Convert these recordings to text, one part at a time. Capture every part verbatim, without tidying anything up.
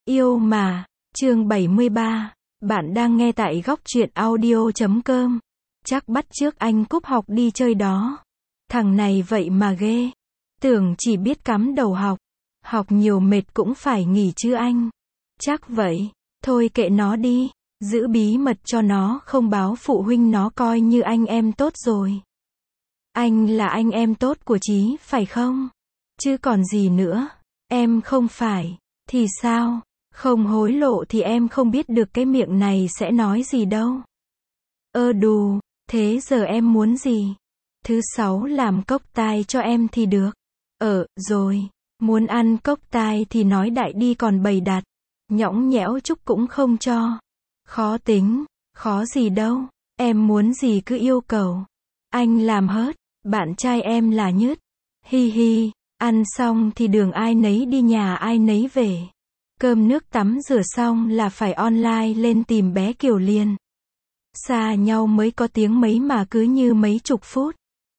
Yêu mà, chương bảy mươi ba, bạn đang nghe tại góc truyện audio chấm com. Chắc bắt chước anh cúp học đi chơi đó. Thằng này vậy mà ghê. Tưởng chỉ biết cắm đầu học. Học nhiều mệt cũng phải nghỉ chứ anh. Chắc vậy. Thôi kệ nó đi. Giữ bí mật cho nó, không báo phụ huynh, nó coi như anh em tốt rồi. Anh là anh em tốt của Chí, phải không? Chứ còn gì nữa. Em không phải. Thì sao? Không hối lộ thì em không biết được cái miệng này sẽ nói gì đâu. Ơ đù, thế giờ em muốn gì? Thứ sáu làm cốc tai cho em thì được. Ờ, rồi. Muốn ăn cốc tai thì nói đại đi, còn bày đặt. Nhõng nhẽo chút cũng không cho. Khó tính, khó gì đâu. Em muốn gì cứ yêu cầu. Anh làm hết, bạn trai em là nhất. Hi hi, ăn xong thì đường ai nấy đi, nhà ai nấy về. Cơm nước tắm rửa xong là phải online lên tìm bé Kiều liền. Xa nhau mới có tiếng mấy mà cứ như mấy chục phút.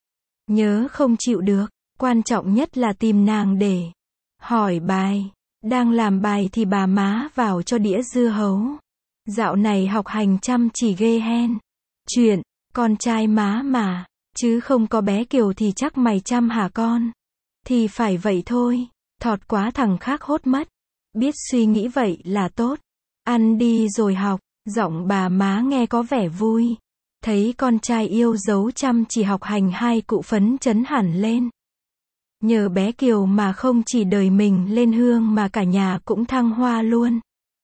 Nhớ không chịu được, quan trọng nhất là tìm nàng để hỏi bài. Đang làm bài thì bà má vào cho đĩa dưa hấu. Dạo này học hành chăm chỉ ghê hen. Chuyện, con trai má mà, chứ không có bé Kiều thì chắc mày chăm hả con? Thì phải vậy thôi, thọt quá thằng khác hốt mất. Biết suy nghĩ vậy là tốt. Ăn đi rồi học, giọng bà má nghe có vẻ vui. Thấy con trai yêu dấu chăm chỉ học hành, hai cụ phấn chấn hẳn lên. Nhờ bé Kiều mà không chỉ đời mình lên hương mà cả nhà cũng thăng hoa luôn.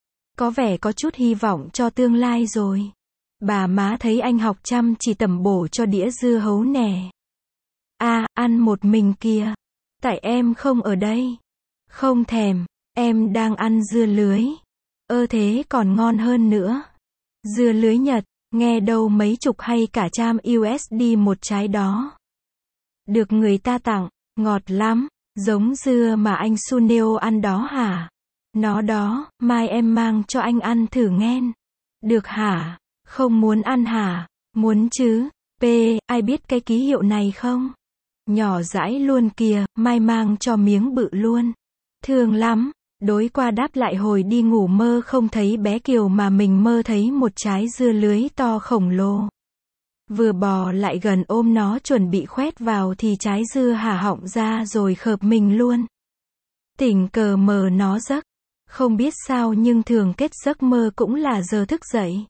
Có vẻ có chút hy vọng cho tương lai rồi. Bà má thấy anh học chăm chỉ tẩm bổ cho đĩa dưa hấu nè. À, ăn một mình kìa. Tại em không ở đây. Không thèm. Em đang ăn dưa lưới. Ơ thế còn ngon hơn nữa. Dưa lưới Nhật, nghe đâu mấy chục hay cả trăm u ét đê một trái đó. Được người ta tặng, ngọt lắm, giống dưa mà anh Suneo ăn đó hả? Nó đó, mai em mang cho anh ăn thử nghen. Được hả? Không muốn ăn hả? Muốn chứ. P, ai biết cái ký hiệu này không? Nhỏ dãi luôn kìa, mai mang cho miếng bự luôn. Thương lắm. Đối qua đáp lại hồi đi ngủ mơ không thấy bé Kiều mà mình mơ thấy một trái dưa lưới to khổng lồ. Vừa bò lại gần ôm nó chuẩn bị khoét vào thì trái dưa hả họng ra rồi khợp mình luôn. Tình cờ mờ nó giấc. Không biết sao nhưng thường kết giấc mơ cũng là giờ thức dậy.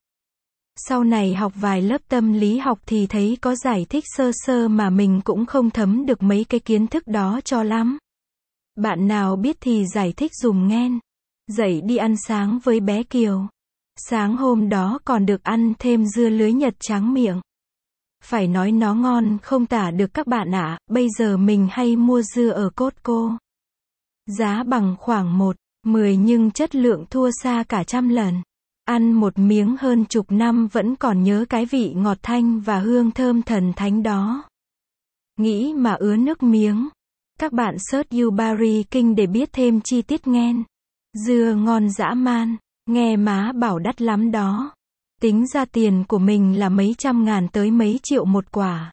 Sau này học vài lớp tâm lý học thì thấy có giải thích sơ sơ mà mình cũng không thấm được mấy cái kiến thức đó cho lắm. Bạn nào biết thì giải thích dùm nghen. Dậy đi ăn sáng với bé Kiều. Sáng hôm đó còn được ăn thêm dưa lưới Nhật tráng miệng. Phải nói nó ngon không tả được các bạn ạ. Bây giờ mình hay mua dưa ở Costco. Giá bằng khoảng một mười nhưng chất lượng thua xa cả trăm lần. Ăn một miếng hơn chục năm vẫn còn nhớ cái vị ngọt thanh và hương thơm thần thánh đó. Nghĩ mà ứa nước miếng. Các bạn search Yubari King để biết thêm chi tiết nghen. Dưa ngon dã man, nghe má bảo đắt lắm đó. Tính ra tiền của mình là mấy trăm ngàn tới mấy triệu một quả.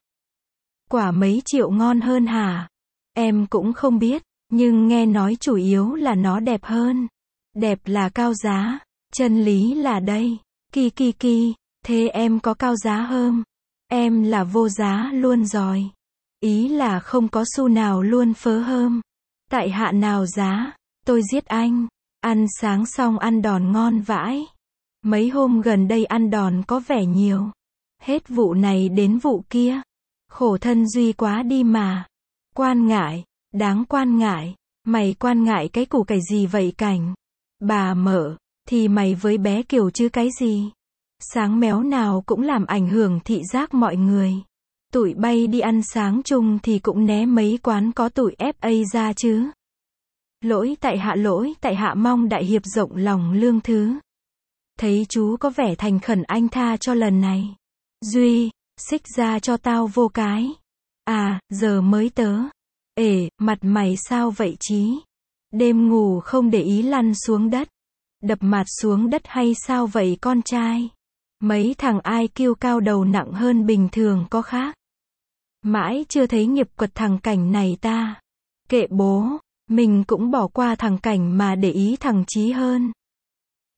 Quả mấy triệu ngon hơn hả? Em cũng không biết, nhưng nghe nói chủ yếu là nó đẹp hơn. Đẹp là cao giá, chân lý là đây. Ki ki ki, thế em có cao giá hơn? Em là vô giá luôn rồi. Ý là không có xu nào luôn phớ hơm. Tại hạ nào giá, tôi giết anh. Ăn sáng xong ăn đòn ngon vãi. Mấy hôm gần đây ăn đòn có vẻ nhiều. Hết vụ này đến vụ kia. Khổ thân Duy quá đi mà. Quan ngại, đáng quan ngại. Mày quan ngại cái củ cải gì vậy Cảnh? Bà mở, thì mày với bé Kiều chứ cái gì? Sáng méo nào cũng làm ảnh hưởng thị giác mọi người. Tụi bay đi ăn sáng chung thì cũng né mấy quán có tụi ép a ra chứ. Lỗi tại hạ, lỗi tại hạ, mong đại hiệp rộng lòng lương thứ. Thấy chú có vẻ thành khẩn, anh tha cho lần này. Duy, xích ra cho tao vô cái. À, giờ mới tớ. Ể, mặt mày sao vậy Chí? Đêm ngủ không để ý lăn xuống đất. Đập mặt xuống đất hay sao vậy con trai? Mấy thằng i kiu cao đầu nặng hơn bình thường có khác. Mãi chưa thấy nghiệp quật thằng Cảnh này ta. Kệ bố, mình cũng bỏ qua thằng Cảnh mà để ý thằng Chí hơn.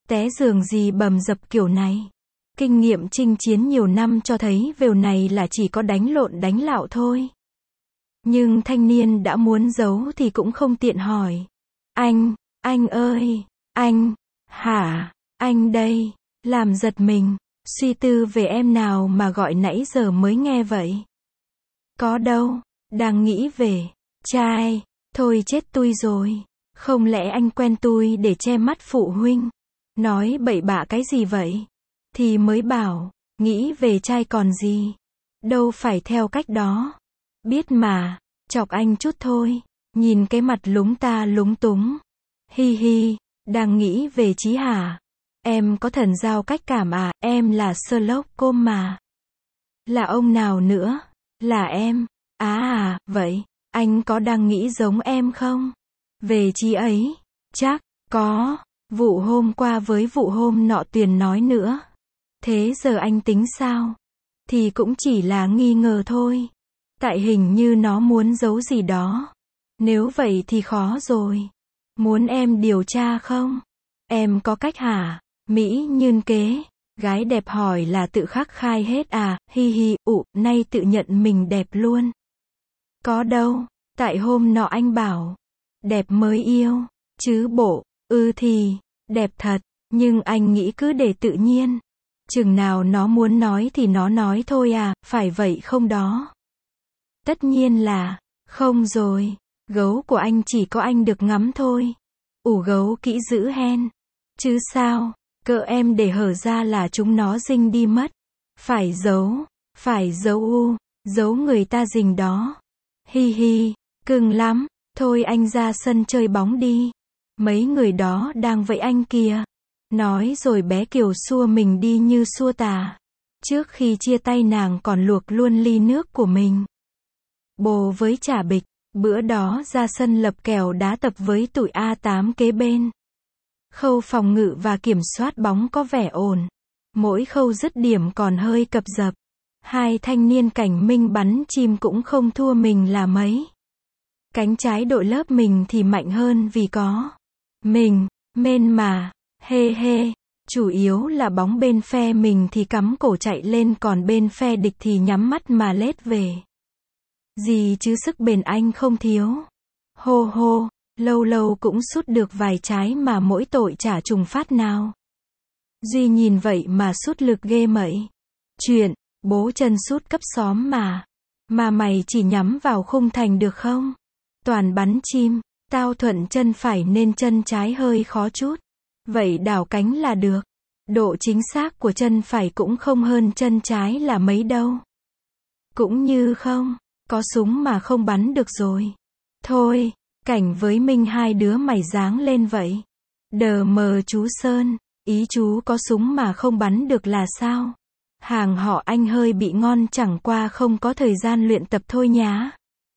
té giường gì bầm dập kiểu này. Kinh nghiệm chinh chiến nhiều năm cho thấy vều này là chỉ có đánh lộn đánh lạo thôi. Nhưng thanh niên đã muốn giấu thì cũng không tiện hỏi. Anh, anh ơi, anh, hả, anh đây, làm giật mình, suy tư về em nào mà gọi nãy giờ mới nghe vậy. Có đâu, đang nghĩ về, trai, thôi chết tui rồi, không lẽ anh quen tui để che mắt phụ huynh, nói bậy bạ cái gì vậy, thì mới bảo, nghĩ về trai còn gì, đâu phải theo cách đó, biết mà, chọc anh chút thôi, nhìn cái mặt lúng ta lúng túng, hi hi, đang nghĩ về Chí hả, em có thần giao cách cảm à, em là Sherlock Holmes mà, là ông nào nữa, là em, à à, vậy, anh có đang nghĩ giống em không, về Chí ấy, chắc, có, vụ hôm qua với vụ hôm nọ Tuyền nói nữa, thế giờ anh tính sao, thì cũng chỉ là nghi ngờ thôi, tại hình như nó muốn giấu gì đó, nếu vậy thì khó rồi, muốn em điều tra không, em có cách hả, Mỹ Nhơn kế, gái đẹp hỏi là tự khắc khai hết à, hi hi, ụ, nay tự nhận mình đẹp luôn. Có đâu, tại hôm nọ anh bảo, đẹp mới yêu, chứ bộ, ư thì, đẹp thật, nhưng anh nghĩ cứ để tự nhiên. Chừng nào nó muốn nói thì nó nói thôi à, phải vậy không đó? Tất nhiên là, không rồi, gấu của anh chỉ có anh được ngắm thôi. Ủ gấu kỹ giữ hen. Chứ sao, cỡ em để hở ra là chúng nó rinh đi mất. Phải giấu, phải giấu u, giấu người ta rình đó. Hi hi, cưng lắm, thôi anh ra sân chơi bóng đi. Mấy người đó đang vẫy anh kìa. Nói rồi bé Kiều xua mình đi như xua tà. Trước khi chia tay nàng còn luộc luôn ly nước của mình. Bồ với chả bịch, bữa đó ra sân lập kèo đá tập với tụi A tám kế bên. Khâu phòng ngự và kiểm soát bóng có vẻ ổn. Mỗi khâu dứt điểm còn hơi cập dập. Hai thanh niên cảnh minh bắn chim cũng không thua mình là mấy. Cánh trái đội lớp mình thì mạnh hơn vì có mình, mên mà, hê hê. Chủ yếu là bóng bên phe mình thì cắm cổ chạy lên còn bên phe địch thì nhắm mắt mà lết về. Gì chứ sức bền anh không thiếu. Hô hô, lâu lâu cũng sút được vài trái mà mỗi tội chả trùng phát nào. Duy nhìn vậy mà sút lực ghê mậy. Chuyện, bố chân sút cấp xóm mà. Mà mày chỉ nhắm vào khung thành được không? Toàn bắn chim, tao thuận chân phải nên chân trái hơi khó chút. Vậy đảo cánh là được. Độ chính xác của chân phải cũng không hơn chân trái là mấy đâu. Cũng như không, có súng mà không bắn được rồi. Thôi, Cảnh với Minh hai đứa mày dáng lên vậy. Đờ mờ chú Sơn, ý chú có súng mà không bắn được là sao? Hàng họ anh hơi bị ngon chẳng qua không có thời gian luyện tập thôi nhá.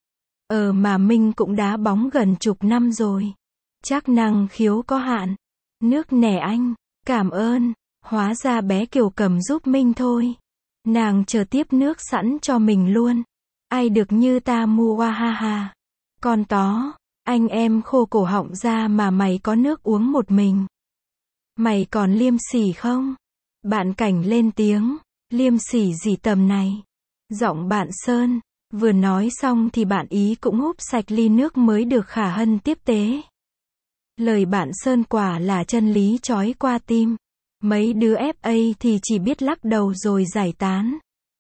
Ờ mà Minh cũng đá bóng gần chục năm rồi. Chắc năng khiếu có hạn. Nước nẻ anh, cảm ơn. Hóa ra bé Kiều cầm giúp Minh thôi. Nàng chờ tiếp nước sẵn cho mình luôn. Ai được như ta mua wa ha ha. Con tó, anh em khô cổ họng ra mà mày có nước uống một mình. Mày còn liêm sỉ không? Bạn Cảnh lên tiếng, liêm sỉ gì tầm này? Giọng bạn Sơn, vừa nói xong thì bạn ý cũng húp sạch ly nước mới được Khả Hân tiếp tế. Lời bạn Sơn quả là chân lý chói qua tim. Mấy đứa ép a thì chỉ biết lắc đầu rồi giải tán.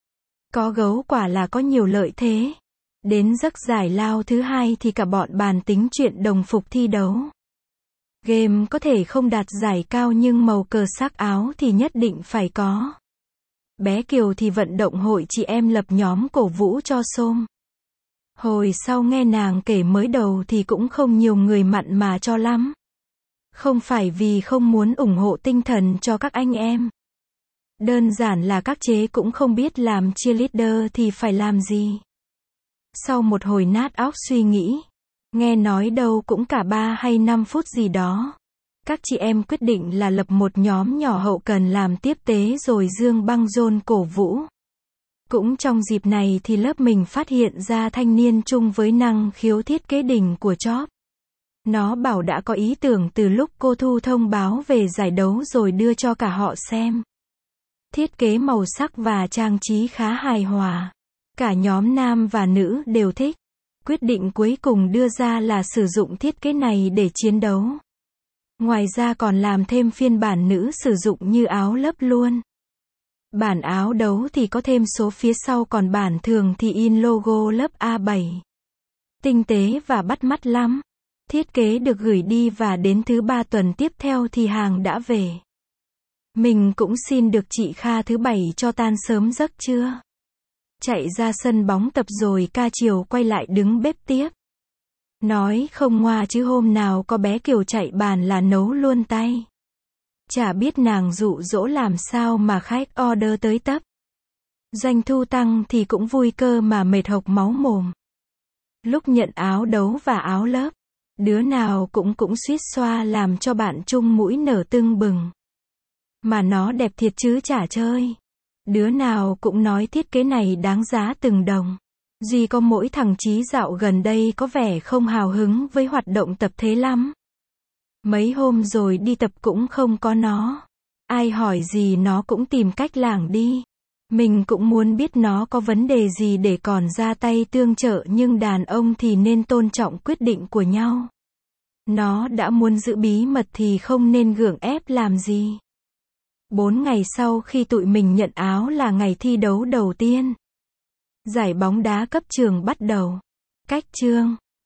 Có gấu quả là có nhiều lợi thế. Đến giấc giải lao thứ hai thì cả bọn bàn tính chuyện đồng phục thi đấu. Game có thể không đạt giải cao nhưng màu cờ sắc áo thì nhất định phải có. Bé Kiều thì vận động hội chị em lập nhóm cổ vũ cho xôm. Hồi sau nghe nàng kể mới đầu thì cũng không nhiều người mặn mà cho lắm. Không phải vì không muốn ủng hộ tinh thần cho các anh em. Đơn giản là các chế cũng không biết làm cheerleader thì phải làm gì. Sau một hồi nát óc suy nghĩ, nghe nói đâu cũng cả ba hay năm phút gì đó. Các chị em quyết định là lập một nhóm nhỏ hậu cần làm tiếp tế rồi dương băng rôn cổ vũ. Cũng trong dịp này thì lớp mình phát hiện ra thanh niên chung với năng khiếu thiết kế đỉnh của chóp. Nó bảo đã có ý tưởng từ lúc cô Thu thông báo về giải đấu rồi đưa cho cả họ xem. Thiết kế màu sắc và trang trí khá hài hòa. Cả nhóm nam và nữ đều thích. Quyết định cuối cùng đưa ra là sử dụng thiết kế này để chiến đấu. Ngoài ra còn làm thêm phiên bản nữ sử dụng như áo lớp luôn. Bản áo đấu thì có thêm số phía sau, còn bản thường thì in logo lớp A bảy. Tinh tế và bắt mắt lắm. Thiết kế được gửi đi và đến thứ ba tuần tiếp theo thì hàng đã về. Mình cũng xin được chị Kha thứ bảy cho tan sớm giấc trưa. Chạy ra sân bóng tập rồi ca chiều quay lại đứng bếp tiếp. Nói không ngoa chứ hôm nào có bé Kiều chạy bàn là nấu luôn tay. Chả biết nàng dụ dỗ làm sao mà khách order tới tấp. Doanh thu tăng thì cũng vui cơ mà mệt hộc máu mồm. Lúc nhận áo đấu và áo lớp, đứa nào cũng cũng suýt xoa làm cho bạn chung mũi nở tưng bừng. Mà nó đẹp thiệt chứ chả chơi. Đứa nào cũng nói thiết kế này đáng giá từng đồng. Duy có mỗi thằng Chí dạo gần đây có vẻ không hào hứng với hoạt động tập thế lắm. Mấy hôm rồi đi tập cũng không có nó. Ai hỏi gì nó cũng tìm cách lảng đi. Mình cũng muốn biết nó có vấn đề gì để còn ra tay tương trợ, nhưng đàn ông thì nên tôn trọng quyết định của nhau. Nó đã muốn giữ bí mật thì không nên gượng ép làm gì. Bốn ngày sau khi tụi mình nhận áo là ngày thi đấu đầu tiên. Giải bóng đá cấp trường bắt đầu. Cách chương